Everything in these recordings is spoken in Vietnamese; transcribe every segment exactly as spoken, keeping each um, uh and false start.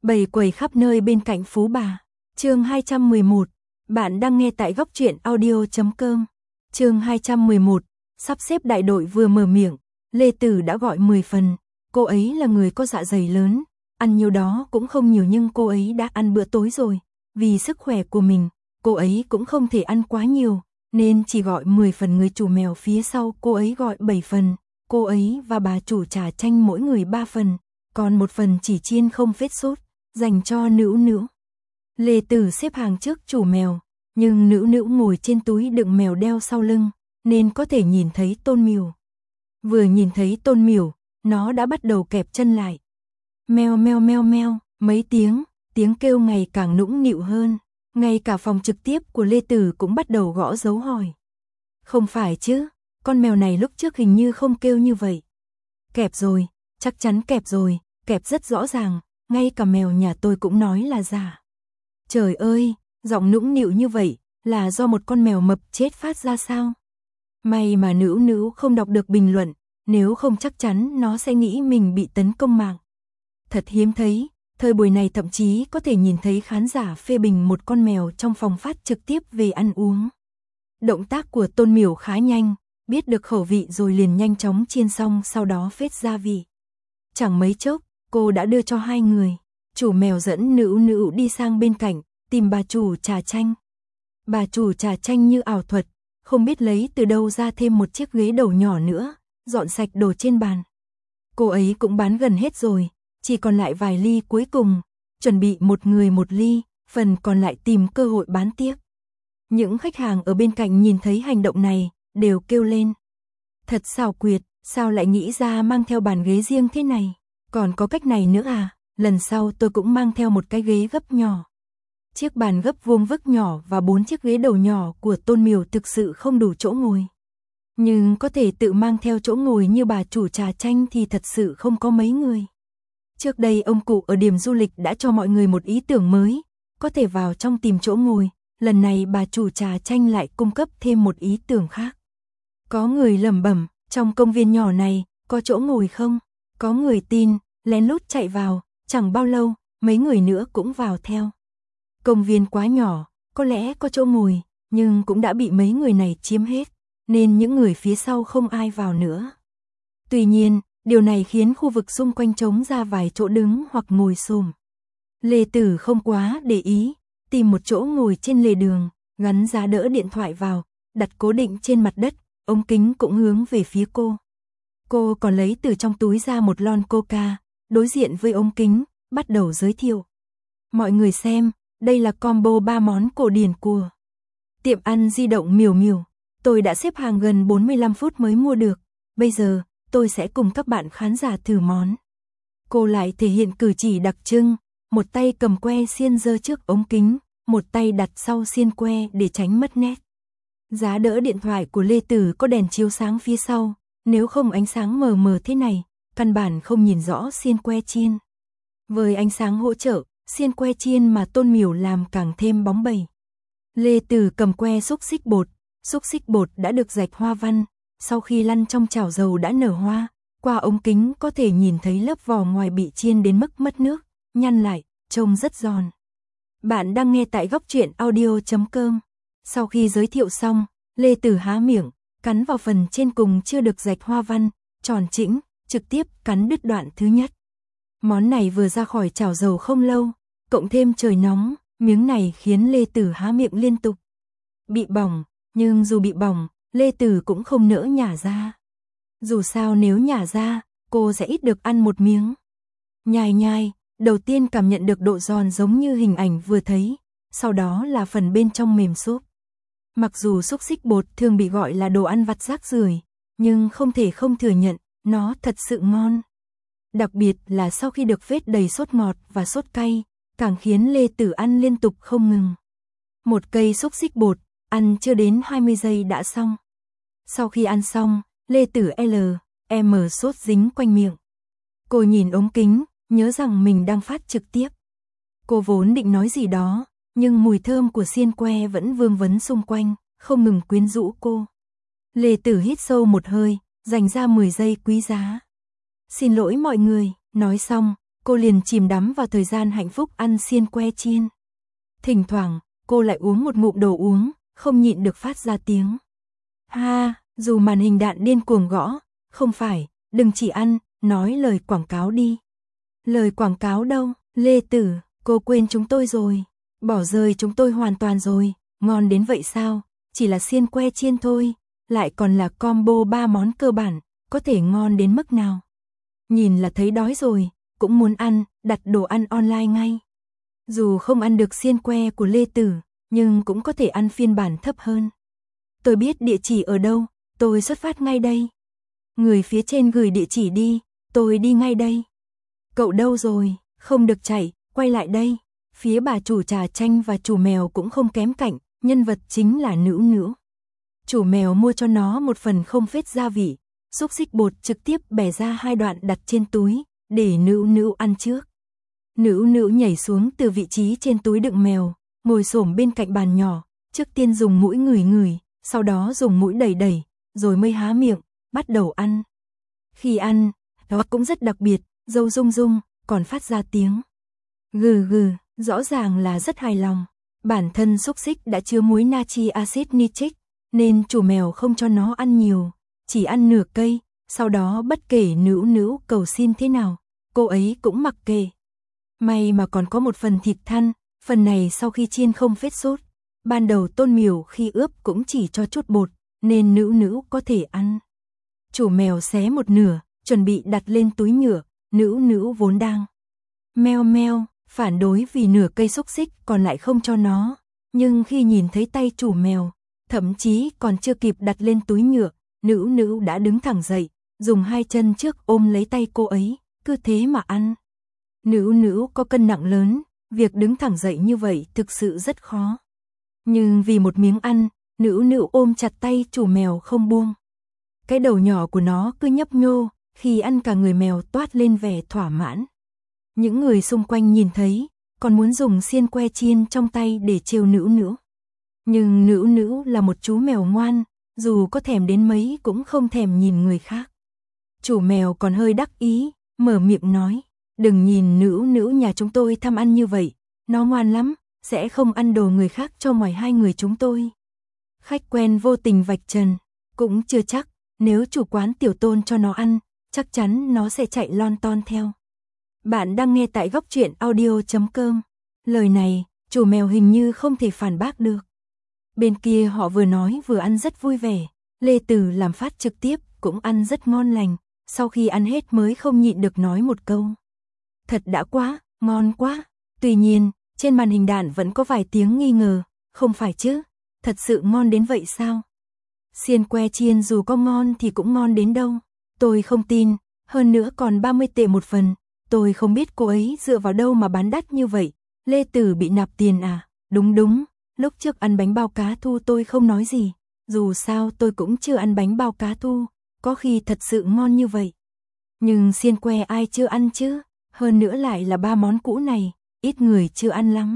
Bầy quẩy khắp nơi bên cạnh Phú Bà. Chương hai trăm mười một. Bạn đang nghe tại góc truyện audio chấm com. Chương hai trăm mười một. Sắp xếp đại đội vừa mở miệng, Lê Tử đã gọi mười phần. Cô ấy là người có dạ dày lớn, ăn nhiều đó cũng không nhiều, nhưng cô ấy đã ăn bữa tối rồi. Vì sức khỏe của mình, cô ấy cũng không thể ăn quá nhiều, nên chỉ gọi mười phần. Người chủ mèo phía sau cô ấy gọi bảy phần. Cô ấy và bà chủ trà chanh mỗi người ba phần, còn một phần chỉ chiên không phết sốt, dành cho Nữu Nữu. Lê Tử xếp hàng trước chủ mèo, nhưng Nữu Nữu ngồi trên túi đựng mèo đeo sau lưng, nên có thể nhìn thấy Tôn Miểu. Vừa nhìn thấy Tôn Miểu, nó đã bắt đầu kẹp chân lại. Meo meo meo meo, mấy tiếng, tiếng kêu ngày càng nũng nịu hơn. Ngay cả phòng trực tiếp của Lê Tử cũng bắt đầu gõ dấu hỏi. Không phải chứ, con mèo này lúc trước hình như không kêu như vậy. Kẹp rồi, chắc chắn kẹp rồi, kẹp rất rõ ràng, ngay cả mèo nhà tôi cũng nói là giả. Trời ơi, giọng nũng nịu như vậy, là do một con mèo mập chết phát ra sao? May mà Nữu Nữu không đọc được bình luận, nếu không chắc chắn nó sẽ nghĩ mình bị tấn công mạng. Thật hiếm thấy, thời buổi này thậm chí có thể nhìn thấy khán giả phê bình một con mèo trong phòng phát trực tiếp về ăn uống. Động tác của Tôn Miểu khá nhanh, biết được khẩu vị rồi liền nhanh chóng chiên xong, sau đó phết gia vị. Chẳng mấy chốc, cô đã đưa cho hai người. Chủ mèo dẫn Nữu Nữu đi sang bên cạnh, tìm bà chủ trà chanh. Bà chủ trà chanh như ảo thuật, không biết lấy từ đâu ra thêm một chiếc ghế đầu nhỏ nữa, dọn sạch đồ trên bàn. Cô ấy cũng bán gần hết rồi, chỉ còn lại vài ly cuối cùng, chuẩn bị một người một ly, phần còn lại tìm cơ hội bán tiếp. Những khách hàng ở bên cạnh nhìn thấy hành động này, đều kêu lên. Thật xảo quyệt, sao lại nghĩ ra mang theo bàn ghế riêng thế này? Còn có cách này nữa à? Lần sau tôi cũng mang theo một cái ghế gấp nhỏ. Chiếc bàn gấp vuông vức nhỏ và bốn chiếc ghế đầu nhỏ của Tôn Miểu thực sự không đủ chỗ ngồi. Nhưng có thể tự mang theo chỗ ngồi như bà chủ trà chanh thì thật sự không có mấy người. Trước đây ông cụ ở điểm du lịch đã cho mọi người một ý tưởng mới, có thể vào trong tìm chỗ ngồi. Lần này bà chủ trà chanh lại cung cấp thêm một ý tưởng khác. Có người lẩm bẩm, trong công viên nhỏ này, có chỗ ngồi không? Có người tin, lén lút chạy vào, chẳng bao lâu, mấy người nữa cũng vào theo. Công viên quá nhỏ, có lẽ có chỗ ngồi, nhưng cũng đã bị mấy người này chiếm hết, nên những người phía sau không ai vào nữa. Tuy nhiên, điều này khiến khu vực xung quanh trống ra vài chỗ đứng hoặc ngồi xổm. Lê Tử không quá để ý, tìm một chỗ ngồi trên lề đường, gắn giá đỡ điện thoại vào, đặt cố định trên mặt đất, ống kính cũng hướng về phía cô. Cô còn lấy từ trong túi ra một lon coca, đối diện với ống kính, bắt đầu giới thiệu. Mọi người xem, đây là combo ba món cổ điển của tiệm ăn di động Miểu Miểu. Tôi đã xếp hàng gần bốn mươi lăm phút mới mua được. Bây giờ, tôi sẽ cùng các bạn khán giả thử món. Cô lại thể hiện cử chỉ đặc trưng, một tay cầm que xiên giơ trước ống kính, một tay đặt sau xiên que để tránh mất nét. Giá đỡ điện thoại của Lê Tử có đèn chiếu sáng phía sau, nếu không ánh sáng mờ mờ thế này, căn bản không nhìn rõ xiên que chiên. Với ánh sáng hỗ trợ, xiên que chiên mà Tôn Miểu làm càng thêm bóng bẩy. Lê Tử cầm que xúc xích bột, xúc xích bột đã được rạch hoa văn, sau khi lăn trong chảo dầu đã nở hoa, qua ống kính có thể nhìn thấy lớp vỏ ngoài bị chiên đến mức mất nước, nhăn lại, trông rất giòn. Bạn đang nghe tại góc truyện audio chấm com. Sau khi giới thiệu xong, Lê Tử há miệng, cắn vào phần trên cùng chưa được rạch hoa văn, tròn chỉnh, trực tiếp cắn đứt đoạn thứ nhất. Món này vừa ra khỏi chảo dầu không lâu, cộng thêm trời nóng, miếng này khiến Lê Tử há miệng liên tục. Bị bỏng, nhưng dù bị bỏng, Lê Tử cũng không nỡ nhả ra. Dù sao nếu nhả ra, cô sẽ ít được ăn một miếng. Nhai nhai, đầu tiên cảm nhận được độ giòn giống như hình ảnh vừa thấy, sau đó là phần bên trong mềm xốp. Mặc dù xúc xích bột thường bị gọi là đồ ăn vặt rác rưởi, nhưng không thể không thừa nhận, nó thật sự ngon. Đặc biệt là sau khi được phết đầy sốt ngọt và sốt cay, càng khiến Lê Tử ăn liên tục không ngừng. Một cây xúc xích bột, ăn chưa đến hai mươi giây đã xong. Sau khi ăn xong, Lê Tử L, M sốt dính quanh miệng. Cô nhìn ống kính, nhớ rằng mình đang phát trực tiếp. Cô vốn định nói gì đó, nhưng mùi thơm của xiên que vẫn vương vấn xung quanh, không ngừng quyến rũ cô. Lê Tử hít sâu một hơi, dành ra mười giây quý giá. Xin lỗi mọi người, nói xong, cô liền chìm đắm vào thời gian hạnh phúc ăn xiên que chiên. Thỉnh thoảng, cô lại uống một ngụm đồ uống, không nhịn được phát ra tiếng. Ha, dù màn hình đạn điên cuồng gõ, không phải, đừng chỉ ăn, nói lời quảng cáo đi. Lời quảng cáo đâu, Lê Tử, cô quên chúng tôi rồi, bỏ rơi chúng tôi hoàn toàn rồi, ngon đến vậy sao, chỉ là xiên que chiên thôi, lại còn là combo ba món cơ bản, có thể ngon đến mức nào. Nhìn là thấy đói rồi, cũng muốn ăn, đặt đồ ăn online ngay. Dù không ăn được xiên que của Lê Tử, nhưng cũng có thể ăn phiên bản thấp hơn. Tôi biết địa chỉ ở đâu, tôi xuất phát ngay đây. Người phía trên gửi địa chỉ đi, tôi đi ngay đây. Cậu đâu rồi, không được chạy, quay lại đây. Phía bà chủ trà chanh và chủ mèo cũng không kém cạnh, nhân vật chính là Nữu Nữu. Chủ mèo mua cho nó một phần không phết gia vị, xúc xích bột trực tiếp bẻ ra hai đoạn đặt trên túi, để Nữu Nữu ăn trước. Nữu Nữu nhảy xuống từ vị trí trên túi đựng mèo, ngồi xổm bên cạnh bàn nhỏ, trước tiên dùng mũi ngửi ngửi, sau đó dùng mũi đẩy đẩy, rồi mới há miệng, bắt đầu ăn. Khi ăn, nó cũng rất đặc biệt, râu rung rung, còn phát ra tiếng gừ gừ, rõ ràng là rất hài lòng. Bản thân xúc xích đã chứa muối natri axit nitric, nên chủ mèo không cho nó ăn nhiều, chỉ ăn nửa cây, sau đó bất kể Nữu Nữu cầu xin thế nào, cô ấy cũng mặc kệ. May mà còn có một phần thịt thăn, phần này sau khi chiên không phết sốt. Ban đầu Tôn Miểu khi ướp cũng chỉ cho chút bột, nên Nữu Nữu có thể ăn. Chủ mèo xé một nửa, chuẩn bị đặt lên túi nhựa, Nữu Nữu vốn đang meo meo, phản đối vì nửa cây xúc xích còn lại không cho nó. Nhưng khi nhìn thấy tay chủ mèo, thậm chí còn chưa kịp đặt lên túi nhựa, Nữu Nữu đã đứng thẳng dậy, dùng hai chân trước ôm lấy tay cô ấy, cứ thế mà ăn. Nữu Nữu có cân nặng lớn, việc đứng thẳng dậy như vậy thực sự rất khó. Nhưng vì một miếng ăn, Nữu Nữu ôm chặt tay chủ mèo không buông. Cái đầu nhỏ của nó cứ nhấp nhô, khi ăn cả người mèo toát lên vẻ thỏa mãn. Những người xung quanh nhìn thấy, còn muốn dùng xiên que chiên trong tay để trêu Nữu Nữu. Nhưng Nữu Nữu là một chú mèo ngoan, dù có thèm đến mấy cũng không thèm nhìn người khác. Chủ mèo còn hơi đắc ý, mở miệng nói, đừng nhìn Nữu Nữu nhà chúng tôi tham ăn như vậy, nó ngoan lắm, sẽ không ăn đồ người khác cho ngoài hai người chúng tôi. Khách quen vô tình vạch trần, cũng chưa chắc, nếu chủ quán Tiểu Tôn cho nó ăn, chắc chắn nó sẽ chạy lon ton theo. Bạn đang nghe tại góc truyện audio chấm com. Lời này, chủ mèo hình như không thể phản bác được. Bên kia họ vừa nói vừa ăn rất vui vẻ, Lê Tử làm phát trực tiếp cũng ăn rất ngon lành, sau khi ăn hết mới không nhịn được nói một câu. Thật đã quá, ngon quá. Tuy nhiên, trên màn hình đạn vẫn có vài tiếng nghi ngờ, không phải chứ, thật sự ngon đến vậy sao? Xiên que chiên dù có ngon thì cũng ngon đến đâu, tôi không tin, hơn nữa còn ba mươi tệ một phần, tôi không biết cô ấy dựa vào đâu mà bán đắt như vậy. Lê Tử bị nạp tiền à? Đúng đúng, lúc trước ăn bánh bao cá thu tôi không nói gì, dù sao tôi cũng chưa ăn bánh bao cá thu, có khi thật sự ngon như vậy. Nhưng xiên que ai chưa ăn chứ, hơn nữa lại là ba món cũ này, ít người chưa ăn lắm.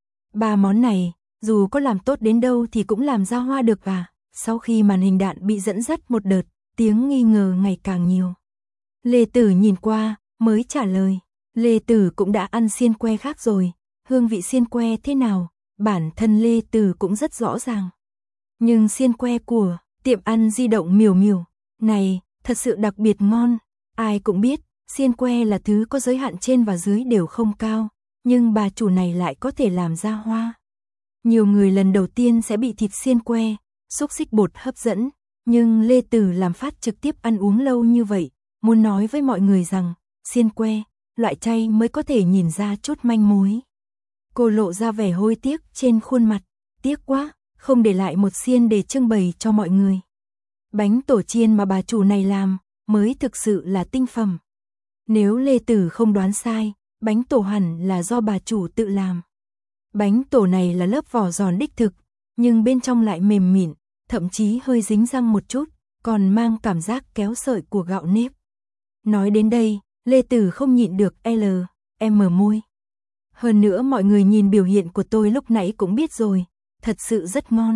Ba món này, dù có làm tốt đến đâu thì cũng làm ra hoa được à? Sau khi màn hình đạn bị dẫn dắt một đợt, tiếng nghi ngờ ngày càng nhiều. Lê Tử nhìn qua, mới trả lời, Lê Tử cũng đã ăn xiên que khác rồi, hương vị xiên que thế nào, bản thân Lê Tử cũng rất rõ ràng. Nhưng xiên que của tiệm ăn di động Miểu Miểu này, thật sự đặc biệt ngon, ai cũng biết, xiên que là thứ có giới hạn trên và dưới đều không cao, nhưng bà chủ này lại có thể làm ra hoa. Nhiều người lần đầu tiên sẽ bị thịt xiên que, xúc xích bột hấp dẫn, nhưng Lê Tử làm phát trực tiếp ăn uống lâu như vậy, muốn nói với mọi người rằng, xiên que, loại chay mới có thể nhìn ra chút manh mối. Cô lộ ra vẻ hối tiếc trên khuôn mặt, tiếc quá, không để lại một xiên để trưng bày cho mọi người. Bánh tổ chiên mà bà chủ này làm, mới thực sự là tinh phẩm. Nếu Lê Tử không đoán sai, bánh tổ hẳn là do bà chủ tự làm. Bánh tổ này là lớp vỏ giòn đích thực, nhưng bên trong lại mềm mịn, thậm chí hơi dính răng một chút, còn mang cảm giác kéo sợi của gạo nếp. Nói đến đây, Lê Tử không nhịn được L, em mở môi. Hơn nữa mọi người nhìn biểu hiện của tôi lúc nãy cũng biết rồi, thật sự rất ngon.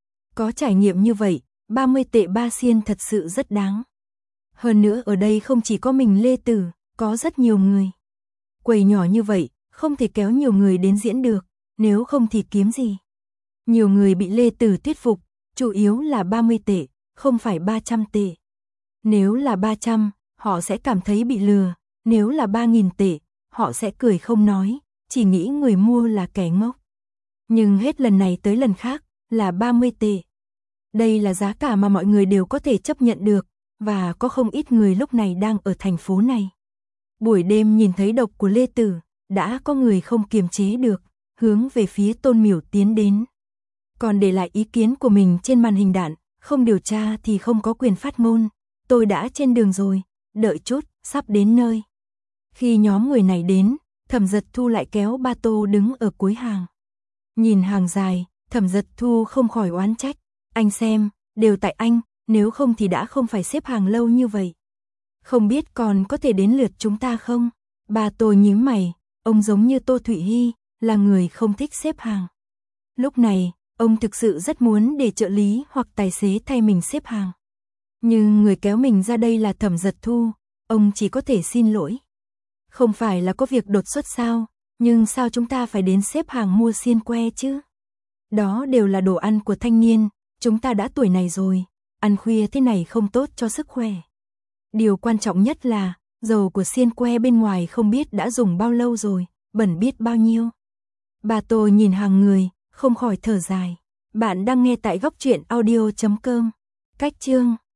Có trải nghiệm như vậy, ba mươi tệ ba xiên thật sự rất đáng. Hơn nữa ở đây không chỉ có mình Lê Tử, có rất nhiều người. Quầy nhỏ như vậy, không thể kéo nhiều người đến diễn được, nếu không thì kiếm gì. Nhiều người bị Lê Tử thuyết phục, chủ yếu là ba mươi tệ, không phải ba trăm tệ. Nếu là ba trăm, họ sẽ cảm thấy bị lừa, nếu là ba nghìn tệ, họ sẽ cười không nói, chỉ nghĩ người mua là kẻ ngốc. Nhưng hết lần này tới lần khác, là ba mươi tệ. Đây là giá cả mà mọi người đều có thể chấp nhận được, và có không ít người lúc này đang ở thành phố này. Buổi đêm nhìn thấy độc của Lê Tử, đã có người không kiềm chế được, hướng về phía Tôn Miểu tiến đến. Còn để lại ý kiến của mình trên màn hình đạn, không điều tra thì không có quyền phát ngôn. Tôi đã trên đường rồi, đợi chút, sắp đến nơi. Khi nhóm người này đến, Thẩm Dật Thu lại kéo Ba Tô đứng ở cuối hàng. Nhìn hàng dài, Thẩm Dật Thu không khỏi oán trách. Anh xem, đều tại anh, nếu không thì đã không phải xếp hàng lâu như vậy. Không biết còn có thể đến lượt chúng ta không? Ba Tô nhíu mày, ông giống như Tô Thụy Hy, là người không thích xếp hàng. Lúc này, ông thực sự rất muốn để trợ lý hoặc tài xế thay mình xếp hàng. Nhưng người kéo mình ra đây là Thẩm Dật Thu, ông chỉ có thể xin lỗi. Không phải là có việc đột xuất sao, nhưng sao chúng ta phải đến xếp hàng mua xiên que chứ? Đó đều là đồ ăn của thanh niên, chúng ta đã tuổi này rồi, ăn khuya thế này không tốt cho sức khỏe. Điều quan trọng nhất là, dầu của xiên que bên ngoài không biết đã dùng bao lâu rồi, bẩn biết bao nhiêu. Bà Tô nhìn hàng người, không khỏi thở dài. Bạn đang nghe tại góc truyện audio chấm com. Cách chương